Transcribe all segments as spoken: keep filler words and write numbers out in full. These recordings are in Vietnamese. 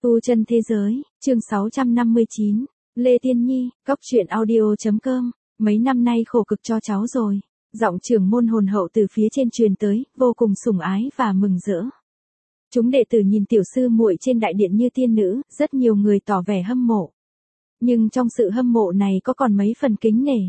Tu chân thế giới, chương sáu trăm năm mươi chín, Lê Tiên Nhi, cốc truyện audio.com, mấy năm nay khổ cực cho cháu rồi. Giọng trưởng môn hồn hậu từ phía trên truyền tới, vô cùng sủng ái và mừng rỡ. Chúng đệ tử nhìn tiểu sư muội trên đại điện như tiên nữ, rất nhiều người tỏ vẻ hâm mộ. Nhưng trong sự hâm mộ này có còn mấy phần kính nể.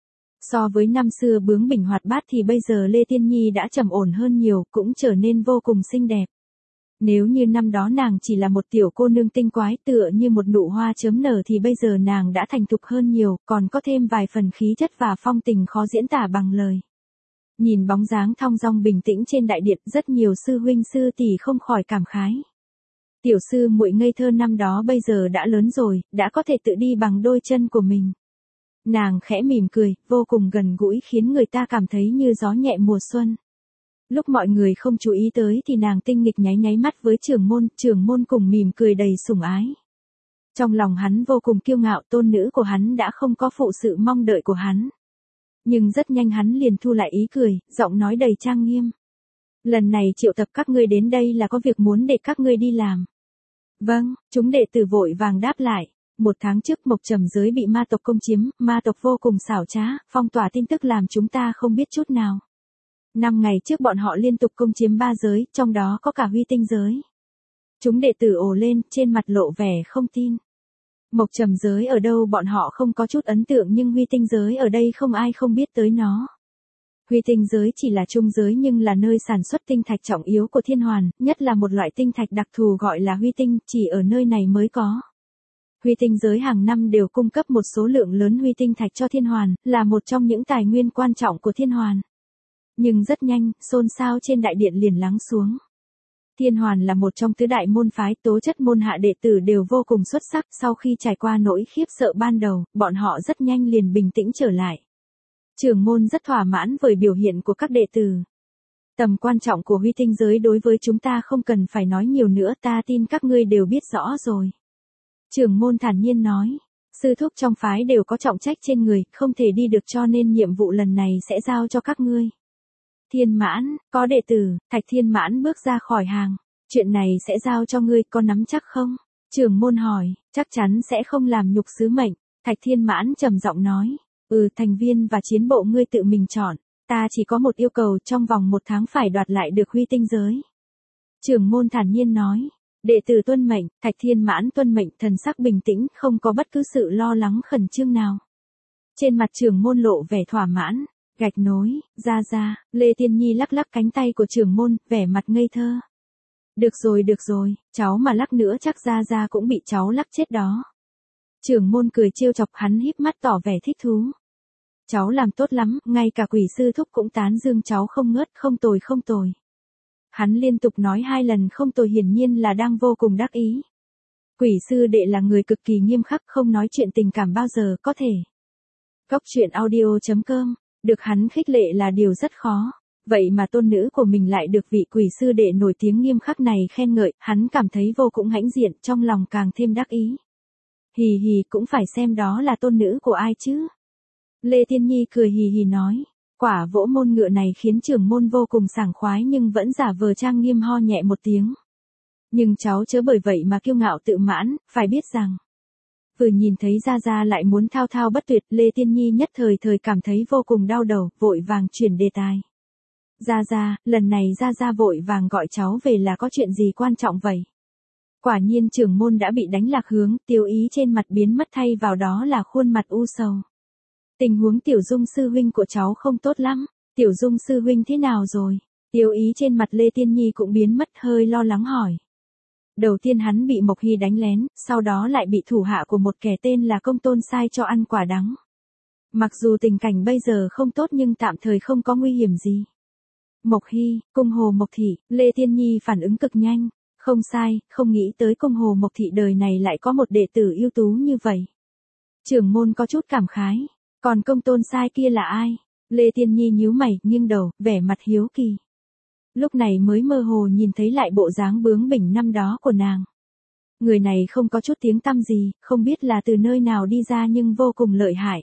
So với năm xưa bướng bỉnh hoạt bát thì bây giờ Lê Tiên Nhi đã trầm ổn hơn nhiều, cũng trở nên vô cùng xinh đẹp. Nếu như năm đó nàng chỉ là một tiểu cô nương tinh quái tựa như một nụ hoa chớm nở thì bây giờ nàng đã thành thục hơn nhiều, còn có thêm vài phần khí chất và phong tình khó diễn tả bằng lời. Nhìn bóng dáng thong dong bình tĩnh trên đại điện, rất nhiều sư huynh sư tỷ không khỏi cảm khái. Tiểu sư muội ngây thơ năm đó bây giờ đã lớn rồi, đã có thể tự đi bằng đôi chân của mình. Nàng khẽ mỉm cười, vô cùng gần gũi khiến người ta cảm thấy như gió nhẹ mùa xuân. Lúc mọi người không chú ý tới thì nàng tinh nghịch nháy nháy mắt với trưởng môn, trưởng môn cùng mỉm cười đầy sủng ái. Trong lòng hắn vô cùng kiêu ngạo, tôn nữ của hắn đã không có phụ sự mong đợi của hắn. Nhưng rất nhanh hắn liền thu lại ý cười, giọng nói đầy trang nghiêm. Lần này triệu tập các ngươi đến đây là có việc muốn để các ngươi đi làm. Vâng, chúng đệ tử vội vàng đáp lại. Một tháng trước Mộc Trầm giới bị ma tộc công chiếm, ma tộc vô cùng xảo trá, phong tỏa tin tức làm chúng ta không biết chút nào. Năm ngày trước bọn họ liên tục công chiếm ba giới, trong đó có cả Huy Tinh giới. Chúng đệ tử ồ lên, trên mặt lộ vẻ không tin. Mộc Trầm giới ở đâu bọn họ không có chút ấn tượng, nhưng Huy Tinh giới ở đây không ai không biết tới nó. Huy Tinh giới chỉ là trung giới nhưng là nơi sản xuất tinh thạch trọng yếu của thiên hoàn, nhất là một loại tinh thạch đặc thù gọi là Huy Tinh, chỉ ở nơi này mới có. Huy Tinh giới hàng năm đều cung cấp một số lượng lớn Huy Tinh thạch cho thiên hoàn, là một trong những tài nguyên quan trọng của thiên hoàn. Nhưng rất nhanh, xôn xao trên đại điện liền lắng xuống. Thiên hoàn là một trong tứ đại môn phái, tố chất môn hạ đệ tử đều vô cùng xuất sắc, sau khi trải qua nỗi khiếp sợ ban đầu, bọn họ rất nhanh liền bình tĩnh trở lại. Trưởng môn rất thỏa mãn với biểu hiện của các đệ tử. Tầm quan trọng của Huy Tinh giới đối với chúng ta không cần phải nói nhiều nữa, ta tin các ngươi đều biết rõ rồi. Trưởng môn thản nhiên nói, sư thúc trong phái đều có trọng trách trên người, không thể đi được cho nên nhiệm vụ lần này sẽ giao cho các ngươi. Thiên Mãn, có đệ tử, Thạch Thiên Mãn bước ra khỏi hàng. Chuyện này sẽ giao cho ngươi, có nắm chắc không? Trưởng môn hỏi, chắc chắn sẽ không làm nhục sứ mệnh. Thạch Thiên Mãn trầm giọng nói, ừ, thành viên và chiến bộ ngươi tự mình chọn. Ta chỉ có một yêu cầu, trong vòng một tháng phải đoạt lại được Huy Tinh giới. Trưởng môn thản nhiên nói, đệ tử tuân mệnh. Thạch Thiên Mãn tuân mệnh, thần sắc bình tĩnh, không có bất cứ sự lo lắng khẩn trương nào. Trên mặt trưởng môn lộ vẻ thỏa mãn. Gạch nối, ra ra, Lê Tiên Nhi lắc lắc cánh tay của trưởng môn, vẻ mặt ngây thơ. Được rồi được rồi, cháu mà lắc nữa chắc ra ra cũng bị cháu lắc chết đó. Trưởng môn cười trêu chọc, hắn híp mắt tỏ vẻ thích thú. Cháu làm tốt lắm, ngay cả quỷ sư thúc cũng tán dương cháu không ngớt, không tồi không tồi. Hắn liên tục nói hai lần không tồi, hiển nhiên là đang vô cùng đắc ý. Quỷ sư đệ là người cực kỳ nghiêm khắc, không nói chuyện tình cảm bao giờ có thể. Cốc truyện audio.com. Được hắn khích lệ là điều rất khó. Vậy mà tôn nữ của mình lại được vị quỷ sư đệ nổi tiếng nghiêm khắc này khen ngợi, hắn cảm thấy vô cùng hãnh diện, trong lòng càng thêm đắc ý. Hì hì, cũng phải xem đó là tôn nữ của ai chứ. Lê Tiên Nhi cười hì hì nói, quả vỗ môn ngựa này khiến trưởng môn vô cùng sảng khoái nhưng vẫn giả vờ trang nghiêm ho nhẹ một tiếng. Nhưng cháu chớ bởi vậy mà kiêu ngạo tự mãn, phải biết rằng. Vừa nhìn thấy Gia Gia lại muốn thao thao bất tuyệt, Lê Tiên Nhi nhất thời thời cảm thấy vô cùng đau đầu, vội vàng chuyển đề tài. Gia Gia, lần này Gia Gia vội vàng gọi cháu về là có chuyện gì quan trọng vậy? Quả nhiên trưởng môn đã bị đánh lạc hướng, tiêu ý trên mặt biến mất, thay vào đó là khuôn mặt u sầu. Tình huống Tiểu Dung sư huynh của cháu không tốt lắm, Tiểu Dung sư huynh thế nào rồi? Tiêu ý trên mặt Lê Tiên Nhi cũng biến mất, hơi lo lắng hỏi. Đầu tiên hắn bị Mộc Hy đánh lén, sau đó lại bị thủ hạ của một kẻ tên là Công Tôn sai cho ăn quả đắng. Mặc dù tình cảnh bây giờ không tốt nhưng tạm thời không có nguy hiểm gì. Mộc Hy, Cung Hồ Mộc Thị, Lê Tiên Nhi phản ứng cực nhanh, không sai, không nghĩ tới Cung Hồ Mộc Thị đời này lại có một đệ tử ưu tú như vậy. Trưởng môn có chút cảm khái, còn Công Tôn sai kia là ai? Lê Tiên Nhi nhíu mày, nghiêng đầu, vẻ mặt hiếu kỳ. Lúc này mới mơ hồ nhìn thấy lại bộ dáng bướng bỉnh năm đó của nàng. Người này không có chút tiếng tăm gì, không biết là từ nơi nào đi ra nhưng vô cùng lợi hại.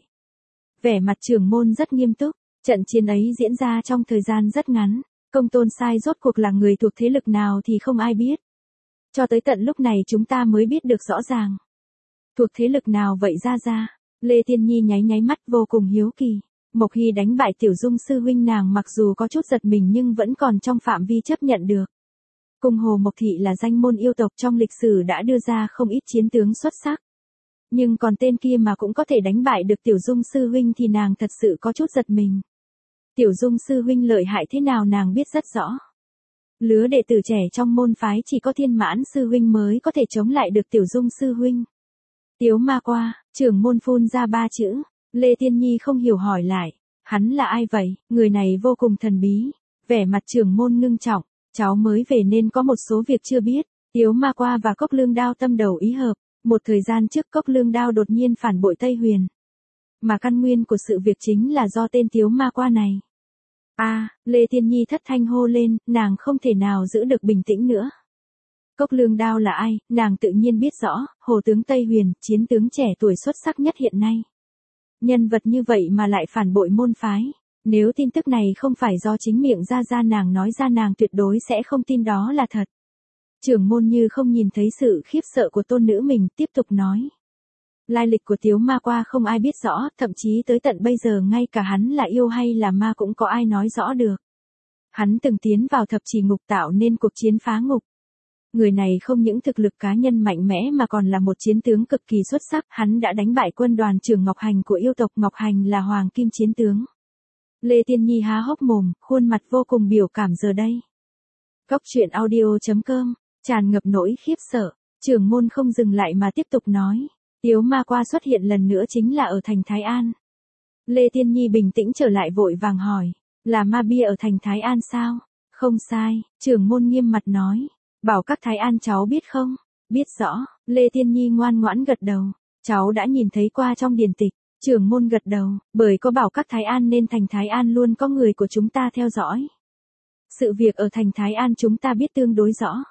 Vẻ mặt trưởng môn rất nghiêm túc, trận chiến ấy diễn ra trong thời gian rất ngắn, Công Tôn sai rốt cuộc là người thuộc thế lực nào thì không ai biết. Cho tới tận lúc này chúng ta mới biết được rõ ràng. Thuộc thế lực nào vậy ra ra? Lê Tiên Nhi nháy nháy mắt vô cùng hiếu kỳ. Mộc Hy đánh bại Tiểu Dung sư huynh, nàng mặc dù có chút giật mình nhưng vẫn còn trong phạm vi chấp nhận được. Cùng Hồ Mộc Thị là danh môn yêu tộc trong lịch sử đã đưa ra không ít chiến tướng xuất sắc. Nhưng còn tên kia mà cũng có thể đánh bại được Tiểu Dung sư huynh thì nàng thật sự có chút giật mình. Tiểu Dung sư huynh lợi hại thế nào nàng biết rất rõ. Lứa đệ tử trẻ trong môn phái chỉ có Thiên Mãn sư huynh mới có thể chống lại được Tiểu Dung sư huynh. Tiếu Ma Qua, trưởng môn phun ra ba chữ. Lê Tiên Nhi không hiểu hỏi lại. Hắn là ai vậy? Người này vô cùng thần bí. Vẻ mặt trưởng môn ngưng trọng. Cháu mới về nên có một số việc chưa biết. Tiếu Ma Qua và Cốc Lương Đao tâm đầu ý hợp. Một thời gian trước Cốc Lương Đao đột nhiên phản bội Tây Huyền. Mà căn nguyên của sự việc chính là do tên Tiếu Ma Qua này. A, à, Lê Tiên Nhi thất thanh hô lên, nàng không thể nào giữ được bình tĩnh nữa. Cốc Lương Đao là ai, nàng tự nhiên biết rõ, Hồ tướng Tây Huyền, chiến tướng trẻ tuổi xuất sắc nhất hiện nay. Nhân vật như vậy mà lại phản bội môn phái. Nếu tin tức này không phải do chính miệng ra ra nàng nói ra, nàng tuyệt đối sẽ không tin đó là thật. Trưởng môn như không nhìn thấy sự khiếp sợ của tôn nữ mình, tiếp tục nói. Lai lịch của Tiếu Ma Qua không ai biết rõ, thậm chí tới tận bây giờ ngay cả hắn là yêu hay là ma cũng có ai nói rõ được. Hắn từng tiến vào thập trì ngục tạo nên cuộc chiến phá ngục. Người này không những thực lực cá nhân mạnh mẽ mà còn là một chiến tướng cực kỳ xuất sắc, hắn đã đánh bại quân đoàn trưởng Ngọc Hành của yêu tộc. Ngọc Hành là hoàng kim chiến tướng. Lê Tiên Nhi há hốc mồm, khuôn mặt vô cùng biểu cảm giờ đây. Cốc truyện audio chấm com, tràn ngập nỗi khiếp sợ, trưởng môn không dừng lại mà tiếp tục nói. Tiếu Ma Qua xuất hiện lần nữa chính là ở thành Thái An. Lê Tiên Nhi bình tĩnh trở lại vội vàng hỏi, là ma bia ở thành Thái An sao? Không sai, trưởng môn nghiêm mặt nói. Bảo các Thái An cháu biết không? Biết rõ, Lê Tiên Nhi ngoan ngoãn gật đầu. Cháu đã nhìn thấy qua trong điển tịch. Trưởng môn gật đầu, bởi có bảo các Thái An nên thành Thái An luôn có người của chúng ta theo dõi. Sự việc ở thành Thái An chúng ta biết tương đối rõ.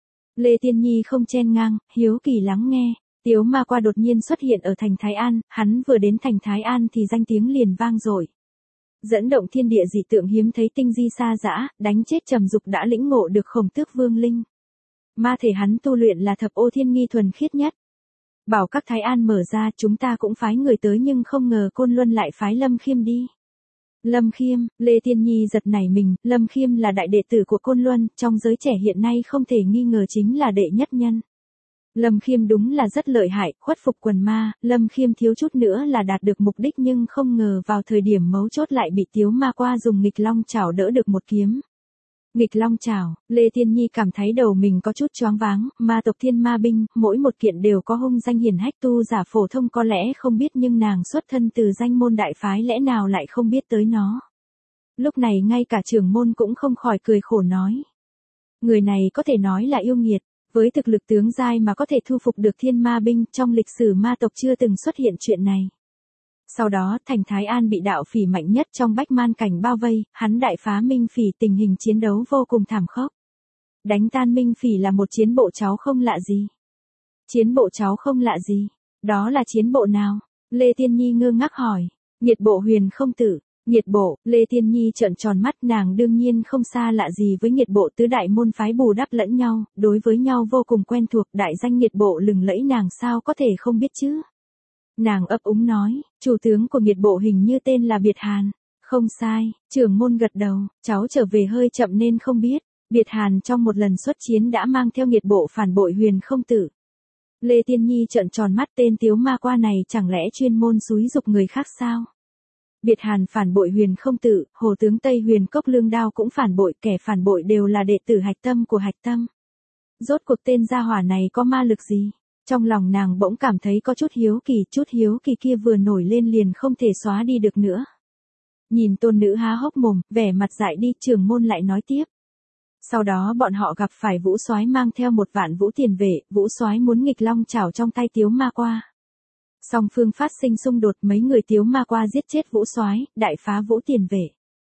Lê Tiên Nhi không chen ngang, hiếu kỳ lắng nghe. Tiếu Ma Qua đột nhiên xuất hiện ở thành Thái An, hắn vừa đến thành Thái An thì danh tiếng liền vang dội. Dẫn động thiên địa dị tượng hiếm thấy, tinh di sa dã, đánh chết Trầm Dục đã lĩnh ngộ được Khổng Tước Vương Linh. Ma thể hắn tu luyện là thập ô thiên nghi thuần khiết nhất. Bảo các Thái An mở ra, chúng ta cũng phái người tới nhưng không ngờ Côn Luân lại phái Lâm Khiêm đi. Lâm Khiêm, Lê Tiên Nhi giật nảy mình, Lâm Khiêm là đại đệ tử của Côn Luân, trong giới trẻ hiện nay không thể nghi ngờ chính là đệ nhất nhân. Lâm Khiêm đúng là rất lợi hại, khuất phục quần ma, Lâm Khiêm thiếu chút nữa là đạt được mục đích nhưng không ngờ vào thời điểm mấu chốt lại bị Tiếu Ma Qua dùng nghịch long chảo đỡ được một kiếm. Nghịch long chảo, Lê Tiên Nhi cảm thấy đầu mình có chút choáng váng, ma tộc Thiên Ma binh, mỗi một kiện đều có hung danh hiển hách, tu giả phổ thông có lẽ không biết nhưng nàng xuất thân từ danh môn đại phái lẽ nào lại không biết tới nó. Lúc này ngay cả trưởng môn cũng không khỏi cười khổ nói. Người này có thể nói là yêu nghiệt, với thực lực tướng giai mà có thể thu phục được Thiên Ma binh, trong lịch sử ma tộc chưa từng xuất hiện chuyện này. Sau đó, thành Thái An bị đạo phỉ mạnh nhất trong Bách Man cảnh bao vây, hắn đại phá Minh Phỉ, tình hình chiến đấu vô cùng thảm khốc. Đánh tan Minh Phỉ là một chiến bộ cháu không lạ gì. Chiến bộ cháu không lạ gì? Đó là chiến bộ nào? Lê Tiên Nhi ngơ ngác hỏi. Nhiệt bộ Huyền Không Tử. Nhiệt bộ, Lê Tiên Nhi trợn tròn mắt, nàng đương nhiên không xa lạ gì với nhiệt bộ, tứ đại môn phái bù đắp lẫn nhau, đối với nhau vô cùng quen thuộc, đại danh nhiệt bộ lừng lẫy nàng sao có thể không biết chứ. Nàng ấp úng nói, chủ tướng của nhiệt bộ hình như tên là Biệt Hàn. Không sai, trưởng môn gật đầu, cháu trở về hơi chậm nên không biết. Biệt Hàn trong một lần xuất chiến đã mang theo nhiệt bộ phản bội Huyền Không Tử. Lê Tiên Nhi trợn tròn mắt, tên Tiếu Ma Qua này chẳng lẽ chuyên môn xúi dục người khác sao? Biệt Hàn phản bội Huyền Không Tử, Hồ tướng Tây Huyền Cốc Lương Đao cũng phản bội, kẻ phản bội đều là đệ tử hạch tâm của hạch tâm. Rốt cuộc tên gia hỏa này có ma lực gì? Trong lòng nàng bỗng cảm thấy có chút hiếu kỳ, chút hiếu kỳ kia vừa nổi lên liền không thể xóa đi được nữa. Nhìn tôn nữ há hốc mồm, vẻ mặt dại đi, trưởng môn lại nói tiếp. Sau đó bọn họ gặp phải Vũ Soái mang theo một vạn vũ tiền vệ, Vũ Soái muốn nghịch long chảo trong tay Tiếu Ma Qua. Song phương phát sinh xung đột, mấy người Tiếu Ma Qua giết chết Vũ Soái, đại phá Vũ tiền vệ.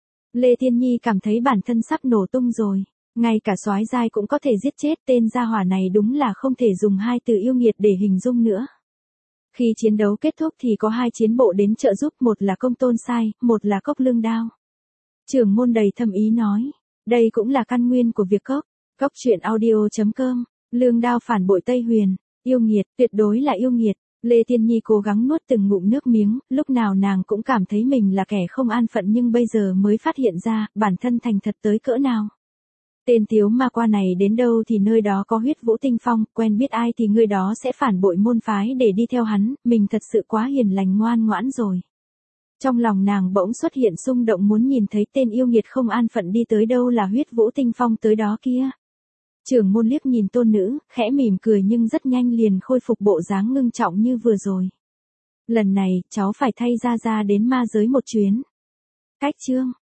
Lê Tiên Nhi cảm thấy bản thân sắp nổ tung rồi. Ngay cả soái giai cũng có thể giết chết, tên gia hỏa này đúng là không thể dùng hai từ yêu nghiệt để hình dung nữa. Khi chiến đấu kết thúc thì có hai chiến bộ đến trợ giúp, một là Công Tôn Sai, một là Cốc Lương Đao. Trưởng môn đầy thâm ý nói, đây cũng là căn nguyên của việc cốc. Cốc truyện audio chấm com Lương đao phản bội Tây Huyền, yêu nghiệt, tuyệt đối là yêu nghiệt. Lê Tiên Nhi cố gắng nuốt từng ngụm nước miếng, lúc nào nàng cũng cảm thấy mình là kẻ không an phận nhưng bây giờ mới phát hiện ra, bản thân thành thật tới cỡ nào. Tên tiếu ma qua này đến đâu thì nơi đó có huyết vũ tinh phong, quen biết ai thì người đó sẽ phản bội môn phái để đi theo hắn, mình thật sự quá hiền lành ngoan ngoãn rồi. Trong lòng nàng bỗng xuất hiện xung động muốn nhìn thấy tên yêu nghiệt không an phận đi tới đâu là huyết vũ tinh phong tới đó kia. Trưởng môn liếc nhìn tôn nữ, khẽ mỉm cười nhưng rất nhanh liền khôi phục bộ dáng ngưng trọng như vừa rồi. Lần này, cháu phải thay gia gia đến ma giới một chuyến. Cách chương